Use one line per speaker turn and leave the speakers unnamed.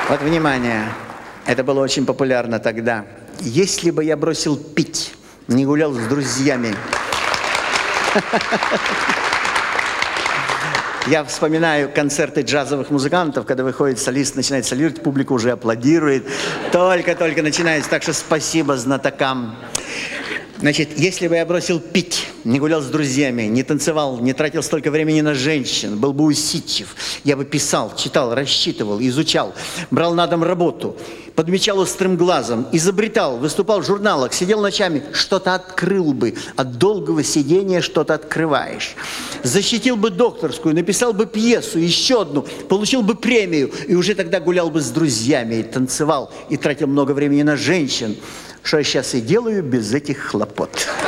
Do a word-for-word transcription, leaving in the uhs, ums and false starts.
Вот, внимание, это было очень популярно тогда. Если бы я бросил пить, не гулял с друзьями. Я вспоминаю концерты джазовых музыкантов, когда выходит солист, начинает солировать, публика уже аплодирует. Только-только начинается, так что спасибо знатокам. Значит, если бы я бросил пить, не гулял с друзьями, не танцевал, не тратил столько времени на женщин, был бы усидчив, я бы писал, читал, рассчитывал, изучал, брал на дом работу, подмечал острым глазом, изобретал, выступал в журналах, сидел ночами, что-то открыл бы. От долгого сидения что-то открываешь. Защитил бы докторскую, написал бы пьесу, еще одну, получил бы премию, и уже тогда гулял бы с друзьями, и танцевал, и тратил много времени на женщин. Что я сейчас и делаю без этих хлопот.